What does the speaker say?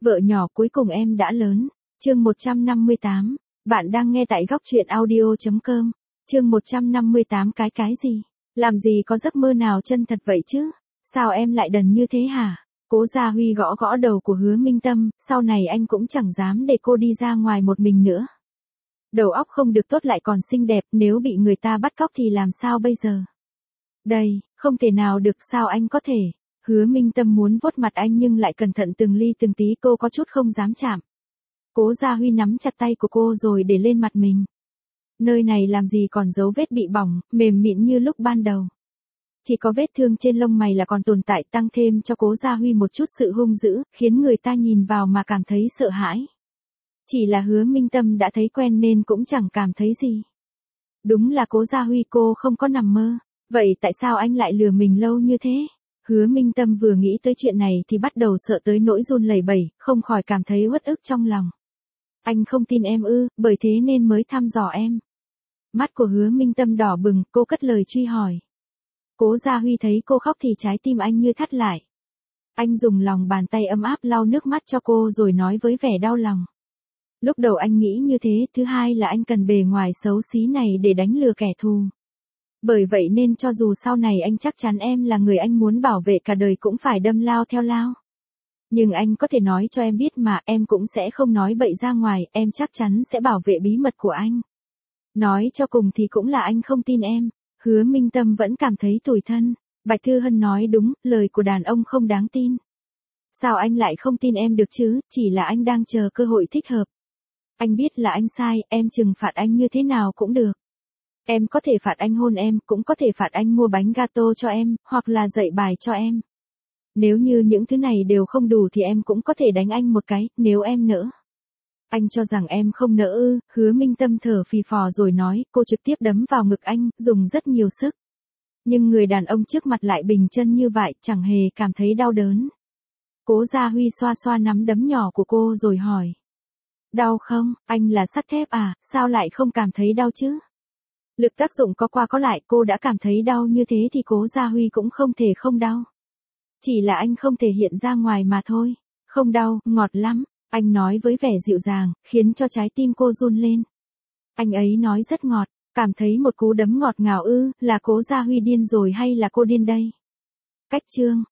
Vợ nhỏ cuối cùng em đã lớn. Chương 158. Bạn đang nghe tại góc truyện audio.com. Chương 158 cái gì? Làm gì có giấc mơ nào chân thật vậy chứ? Sao em lại đần như thế hả? Cố Gia Huy gõ gõ đầu của Hứa Minh Tâm, sau này anh cũng chẳng dám để cô đi ra ngoài một mình nữa. Đầu óc không được tốt lại còn xinh đẹp, nếu bị người ta bắt cóc thì làm sao bây giờ? Đây, không thể nào được, sao anh có thể? Hứa Minh Tâm muốn vuốt mặt anh nhưng lại cẩn thận từng ly từng tí, cô có chút không dám chạm. Cố Gia Huy nắm chặt tay của cô rồi để lên mặt mình. Nơi này làm gì còn dấu vết bị bỏng, mềm mịn như lúc ban đầu. Chỉ có vết thương trên lông mày là còn tồn tại, tăng thêm cho Cố Gia Huy một chút sự hung dữ, khiến người ta nhìn vào mà cảm thấy sợ hãi. Chỉ là Hứa Minh Tâm đã thấy quen nên cũng chẳng cảm thấy gì. Đúng là Cố Gia Huy, cô không có nằm mơ. Vậy tại sao anh lại lừa mình lâu như thế? Hứa Minh Tâm vừa nghĩ tới chuyện này thì bắt đầu sợ tới nỗi run lẩy bẩy, không khỏi cảm thấy uất ức trong lòng. Anh không tin em ư, bởi thế nên mới thăm dò em. Mắt của Hứa Minh Tâm đỏ bừng, cô cất lời truy hỏi. Cố Gia Huy thấy cô khóc thì trái tim anh như thắt lại. Anh dùng lòng bàn tay ấm áp lau nước mắt cho cô rồi nói với vẻ đau lòng. Lúc đầu anh nghĩ như thế, thứ hai là anh cần bề ngoài xấu xí này để đánh lừa kẻ thù. Bởi vậy nên cho dù sau này anh chắc chắn em là người anh muốn bảo vệ cả đời cũng phải đâm lao theo lao. Nhưng anh có thể nói cho em biết mà, em cũng sẽ không nói bậy ra ngoài, em chắc chắn sẽ bảo vệ bí mật của anh. Nói cho cùng thì cũng là anh không tin em. Hứa Minh Tâm vẫn cảm thấy tủi thân. Bạch Thư Hân nói đúng, lời của đàn ông không đáng tin. Sao anh lại không tin em được chứ, chỉ là anh đang chờ cơ hội thích hợp. Anh biết là anh sai, em trừng phạt anh như thế nào cũng được. Em có thể phạt anh hôn em, cũng có thể phạt anh mua bánh gato cho em, hoặc là dạy bài cho em. Nếu như những thứ này đều không đủ thì em cũng có thể đánh anh một cái, nếu em nỡ. Anh cho rằng em không nỡ ư? Hứa Minh Tâm thở phì phò rồi nói, cô trực tiếp đấm vào ngực anh, dùng rất nhiều sức. Nhưng người đàn ông trước mặt lại bình chân như vậy, chẳng hề cảm thấy đau đớn. Cố Gia Huy xoa xoa nắm đấm nhỏ của cô rồi hỏi. Đau không, anh là sắt thép à, sao lại không cảm thấy đau chứ? Lực tác dụng có qua có lại, cô đã cảm thấy đau như thế thì Cố Gia Huy cũng không thể không đau. Chỉ là anh không thể hiện ra ngoài mà thôi. Không đau, ngọt lắm, anh nói với vẻ dịu dàng, khiến cho trái tim cô run lên. Anh ấy nói rất ngọt, cảm thấy một cú đấm ngọt ngào ư, là Cố Gia Huy điên rồi hay là cô điên đây? Cách chương.